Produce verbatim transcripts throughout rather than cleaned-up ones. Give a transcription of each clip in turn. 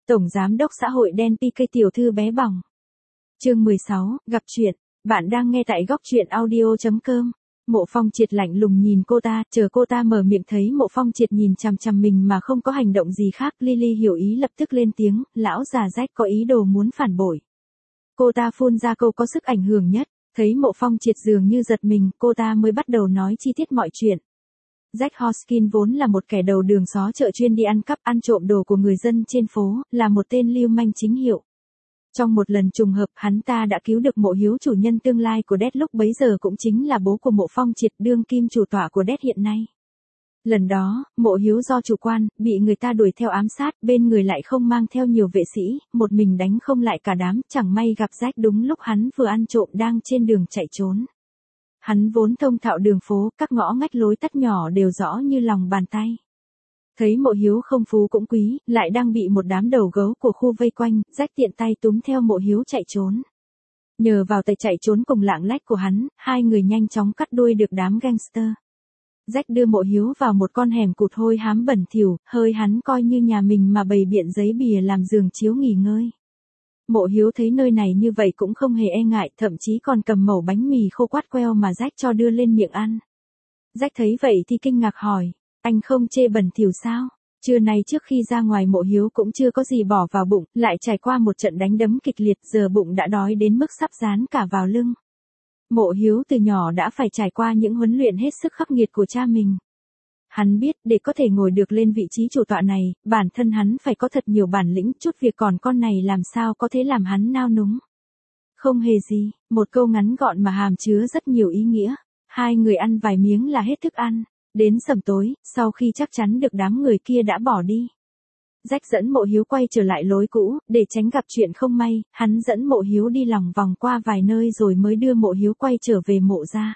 Tổng Giám đốc xã hội đen pê ca tiểu thư bé bỏng. Chương mười sáu, gặp chuyện. Bạn đang nghe tại góc truyện audio chấm com. Mộ Phong Triệt lạnh lùng nhìn cô ta, chờ cô ta mở miệng thấy Mộ Phong Triệt nhìn chằm chằm mình mà không có hành động gì khác, Lily hiểu ý lập tức lên tiếng, lão già Jack có ý đồ muốn phản bội. Cô ta phun ra câu có sức ảnh hưởng nhất, thấy Mộ Phong Triệt dường như giật mình, cô ta mới bắt đầu nói chi tiết mọi chuyện. Jack Hoskins vốn là một kẻ đầu đường xó chợ chuyên đi ăn cắp ăn trộm đồ của người dân trên phố, là một tên lưu manh chính hiệu. Trong một lần trùng hợp hắn ta đã cứu được Mộ Hiếu chủ nhân tương lai của Đét lúc bấy giờ cũng chính là bố của Mộ Phong Triệt đương kim chủ tọa của Đét hiện nay. Lần đó, Mộ Hiếu do chủ quan, bị người ta đuổi theo ám sát, bên người lại không mang theo nhiều vệ sĩ, một mình đánh không lại cả đám, chẳng may gặp Jack đúng lúc hắn vừa ăn trộm đang trên đường chạy trốn. Hắn vốn thông thạo đường phố, các ngõ ngách lối tắt nhỏ đều rõ như lòng bàn tay. Thấy Mộ Hiếu không phú cũng quý, lại đang bị một đám đầu gấu của khu vây quanh, Jack tiện tay túm theo Mộ Hiếu chạy trốn. Nhờ vào tay chạy trốn cùng lạng lách của hắn, hai người nhanh chóng cắt đuôi được đám gangster. Jack đưa Mộ Hiếu vào một con hẻm cụt hôi hám bẩn thỉu, hơi hắn coi như nhà mình mà bày biện giấy bìa làm giường chiếu nghỉ ngơi. Mộ Hiếu thấy nơi này như vậy cũng không hề e ngại, thậm chí còn cầm mẩu bánh mì khô quát queo mà Jack cho đưa lên miệng ăn. Jack thấy vậy thì kinh ngạc hỏi, anh không chê bẩn thỉu sao? Trưa nay trước khi ra ngoài Mộ Hiếu cũng chưa có gì bỏ vào bụng, lại trải qua một trận đánh đấm kịch liệt, giờ bụng đã đói đến mức sắp dán cả vào lưng. Mộ Hiếu từ nhỏ đã phải trải qua những huấn luyện hết sức khắc nghiệt của cha mình. Hắn biết để có thể ngồi được lên vị trí chủ tọa này, bản thân hắn phải có thật nhiều bản lĩnh, chút việc còn con này làm sao có thể làm hắn nao núng. Không hề gì, một câu ngắn gọn mà hàm chứa rất nhiều ý nghĩa. Hai người ăn vài miếng là hết thức ăn. Đến sầm tối, sau khi chắc chắn được đám người kia đã bỏ đi, Jack dẫn Mộ Hiếu quay trở lại lối cũ, để tránh gặp chuyện không may, hắn dẫn Mộ Hiếu đi lòng vòng qua vài nơi rồi mới đưa Mộ Hiếu quay trở về Mộ gia.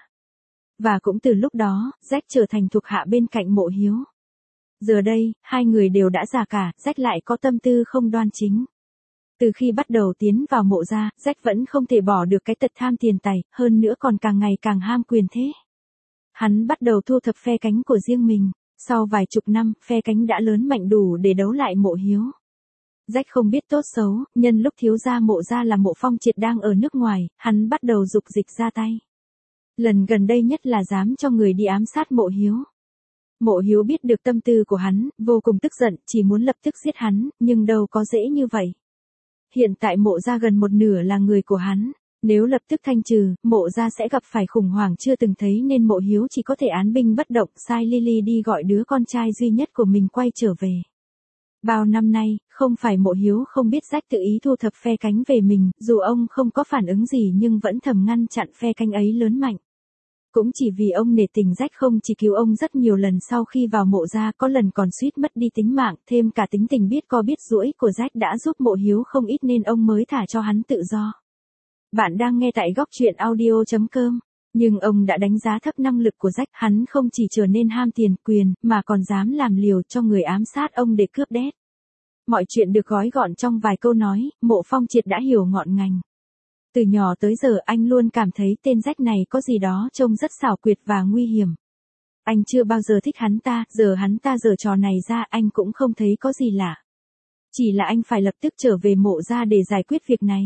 Và cũng từ lúc đó, Jack trở thành thuộc hạ bên cạnh Mộ Hiếu. Giờ đây, hai người đều đã già cả, Jack lại có tâm tư không đoan chính. Từ khi bắt đầu tiến vào Mộ gia, Jack vẫn không thể bỏ được cái tật tham tiền tài, hơn nữa còn càng ngày càng ham quyền thế. Hắn bắt đầu thu thập phe cánh của riêng mình. Sau vài chục năm, phe cánh đã lớn mạnh đủ để đấu lại Mộ Hiếu. Jack không biết tốt xấu, nhân lúc thiếu gia Mộ gia là Mộ Phong Triệt đang ở nước ngoài, hắn bắt đầu dục dịch ra tay. Lần gần đây nhất là dám cho người đi ám sát Mộ Hiếu. Mộ Hiếu biết được tâm tư của hắn, vô cùng tức giận, chỉ muốn lập tức giết hắn, nhưng đâu có dễ như vậy. Hiện tại Mộ gia gần một nửa là người của hắn. Nếu lập tức thanh trừ, Mộ gia sẽ gặp phải khủng hoảng chưa từng thấy nên Mộ Hiếu chỉ có thể án binh bất động, sai Lily đi gọi đứa con trai duy nhất của mình quay trở về. Bao năm nay, không phải Mộ Hiếu không biết Jack tự ý thu thập phe cánh về mình, dù ông không có phản ứng gì nhưng vẫn thầm ngăn chặn phe cánh ấy lớn mạnh. Cũng chỉ vì ông nể tình Jack không chỉ cứu ông rất nhiều lần sau khi vào Mộ gia, có lần còn suýt mất đi tính mạng, thêm cả tính tình biết co biết duỗi của Jack đã giúp Mộ Hiếu không ít nên ông mới thả cho hắn tự do. Bạn đang nghe tại góc truyện audio chấm com. Nhưng ông đã đánh giá thấp năng lực của Jack, hắn không chỉ trở nên ham tiền, quyền, mà còn dám làm liều cho người ám sát ông để cướp Đét. Mọi chuyện được gói gọn trong vài câu nói, Mộ Phong Triệt đã hiểu ngọn ngành. Từ nhỏ tới giờ anh luôn cảm thấy tên Jack này có gì đó trông rất xảo quyệt và nguy hiểm. Anh chưa bao giờ thích hắn ta, giờ hắn ta giở trò này ra anh cũng không thấy có gì lạ. Chỉ là anh phải lập tức trở về Mộ gia để giải quyết việc này.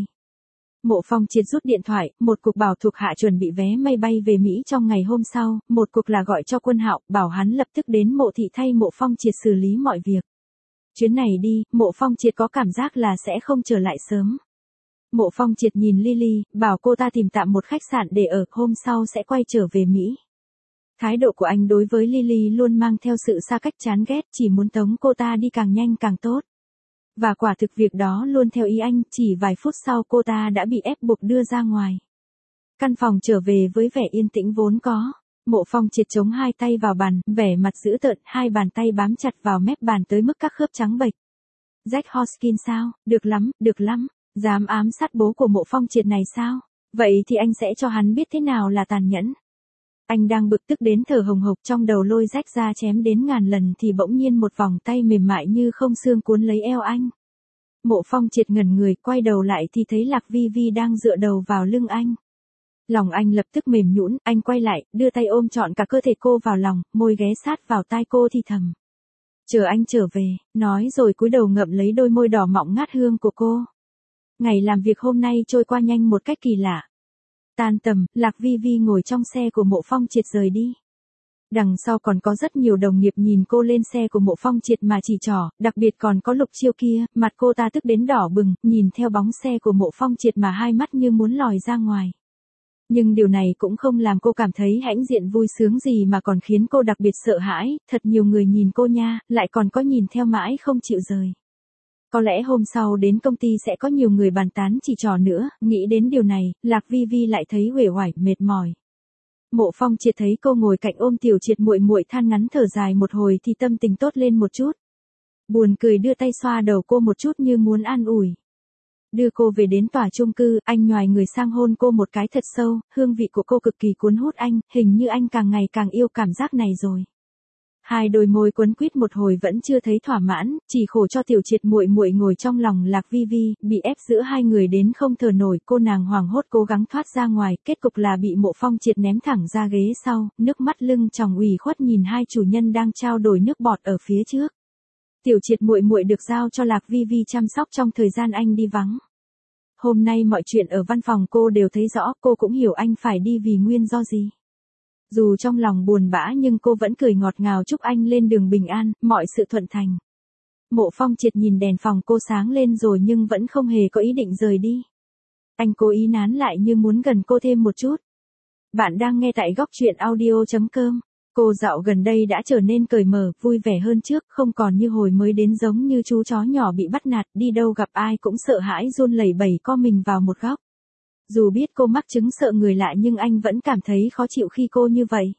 Mộ Phong Triệt rút điện thoại, một cuộc bảo thuộc hạ chuẩn bị vé máy bay về Mỹ trong ngày hôm sau, một cuộc là gọi cho Quân Hạo, bảo hắn lập tức đến Mộ thị thay Mộ Phong Triệt xử lý mọi việc. Chuyến này đi, Mộ Phong Triệt có cảm giác là sẽ không trở lại sớm. Mộ Phong Triệt nhìn Lily, bảo cô ta tìm tạm một khách sạn để ở, hôm sau sẽ quay trở về Mỹ. Thái độ của anh đối với Lily luôn mang theo sự xa cách chán ghét, chỉ muốn tống cô ta đi càng nhanh càng tốt. Và quả thực việc đó luôn theo ý anh, chỉ vài phút sau cô ta đã bị ép buộc đưa ra ngoài. Căn phòng trở về với vẻ yên tĩnh vốn có. Mộ Phong Triệt chống hai tay vào bàn, vẻ mặt dữ tợn, hai bàn tay bám chặt vào mép bàn tới mức các khớp trắng bệch. Jack Hoskins sao? Được lắm, được lắm. Dám ám sát bố của Mộ Phong Triệt này sao? Vậy thì anh sẽ cho hắn biết thế nào là tàn nhẫn. Anh đang bực tức đến thở hồng hộc, trong đầu lôi Jack ra chém đến ngàn lần thì bỗng nhiên một vòng tay mềm mại như không xương cuốn lấy eo anh. Mộ Phong Triệt ngẩn người, quay đầu lại thì thấy Lạc Vi Vi đang dựa đầu vào lưng anh. Lòng anh lập tức mềm nhũn, anh quay lại, đưa tay ôm trọn cả cơ thể cô vào lòng, môi ghé sát vào tai cô thì thầm. Chờ anh trở về, nói rồi cúi đầu ngậm lấy đôi môi đỏ mọng ngát hương của cô. Ngày làm việc hôm nay trôi qua nhanh một cách kỳ lạ. Tan tầm, Lạc Vi Vi ngồi trong xe của Mộ Phong Triệt rời đi. Đằng sau còn có rất nhiều đồng nghiệp nhìn cô lên xe của Mộ Phong Triệt mà chỉ trỏ, đặc biệt còn có Lục Chiêu kia, mặt cô ta tức đến đỏ bừng, nhìn theo bóng xe của Mộ Phong Triệt mà hai mắt như muốn lòi ra ngoài. Nhưng điều này cũng không làm cô cảm thấy hãnh diện vui sướng gì mà còn khiến cô đặc biệt sợ hãi, thật nhiều người nhìn cô nha, lại còn có nhìn theo mãi không chịu rời. Có lẽ hôm sau đến công ty sẽ có nhiều người bàn tán chỉ trò nữa, nghĩ đến điều này, Lạc Vi Vi lại thấy uể oải, mệt mỏi. Mộ Phong Triệt thấy cô ngồi cạnh ôm Tiểu Triệt muội muội than ngắn thở dài một hồi thì tâm tình tốt lên một chút. Buồn cười đưa tay xoa đầu cô một chút như muốn an ủi. Đưa cô về đến tòa chung cư, anh nhoài người sang hôn cô một cái thật sâu, hương vị của cô cực kỳ cuốn hút anh, hình như anh càng ngày càng yêu cảm giác này rồi. Hai đôi môi quấn quýt một hồi vẫn chưa thấy thỏa mãn, chỉ khổ cho Tiểu Triệt muội muội ngồi trong lòng Lạc Vi Vi, bị ép giữa hai người đến không thở nổi, cô nàng hoảng hốt cố gắng thoát ra ngoài, kết cục là bị Mộ Phong Triệt ném thẳng ra ghế sau, nước mắt lưng tròng ủy khuất nhìn hai chủ nhân đang trao đổi nước bọt ở phía trước. Tiểu Triệt muội muội được giao cho Lạc Vi Vi chăm sóc trong thời gian anh đi vắng. Hôm nay mọi chuyện ở văn phòng cô đều thấy rõ, cô cũng hiểu anh phải đi vì nguyên do gì. Dù trong lòng buồn bã nhưng cô vẫn cười ngọt ngào chúc anh lên đường bình an, mọi sự thuận thành. Mộ Phong Triệt nhìn đèn phòng cô sáng lên rồi nhưng vẫn không hề có ý định rời đi. Anh cố ý nán lại như muốn gần cô thêm một chút. Bạn đang nghe tại góc truyện audio chấm com. Cô dạo gần đây đã trở nên cởi mở, vui vẻ hơn trước, không còn như hồi mới đến giống như chú chó nhỏ bị bắt nạt, đi đâu gặp ai cũng sợ hãi run lẩy bẩy co mình vào một góc. Dù biết cô mắc chứng sợ người lạ nhưng anh vẫn cảm thấy khó chịu khi cô như vậy.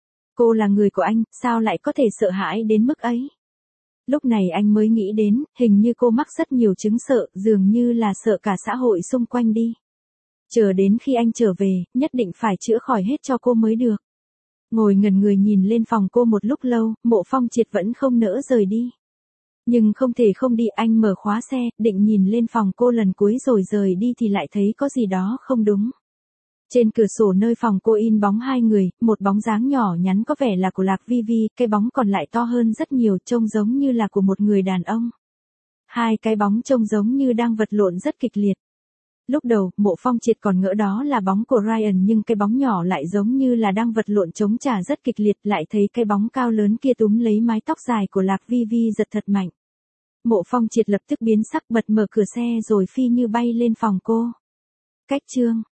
Cô là người của anh, sao lại có thể sợ hãi đến mức ấy? Lúc này anh mới nghĩ đến, hình như cô mắc rất nhiều chứng sợ, dường như là sợ cả xã hội xung quanh đi. Chờ đến khi anh trở về, nhất định phải chữa khỏi hết cho cô mới được. Ngồi ngẩn người nhìn lên phòng cô một lúc lâu, Mộ Phong Triệt vẫn không nỡ rời đi. Nhưng không thể không đi, anh mở khóa xe, định nhìn lên phòng cô lần cuối rồi rời đi thì lại thấy có gì đó không đúng. Trên cửa sổ nơi phòng cô in bóng hai người, một bóng dáng nhỏ nhắn có vẻ là của Lạc Vi Vi, cái bóng còn lại to hơn rất nhiều, trông giống như là của một người đàn ông. Hai cái bóng trông giống như đang vật lộn rất kịch liệt. Lúc đầu, Mộ Phong Triệt còn ngỡ đó là bóng của Ryan nhưng cái bóng nhỏ lại giống như là đang vật lộn chống trả rất kịch liệt, lại thấy cái bóng cao lớn kia túm lấy mái tóc dài của Lạc Vi Vi giật thật mạnh. Mộ Phong Triệt lập tức biến sắc, bật mở cửa xe rồi phi như bay lên phòng cô. Cách chương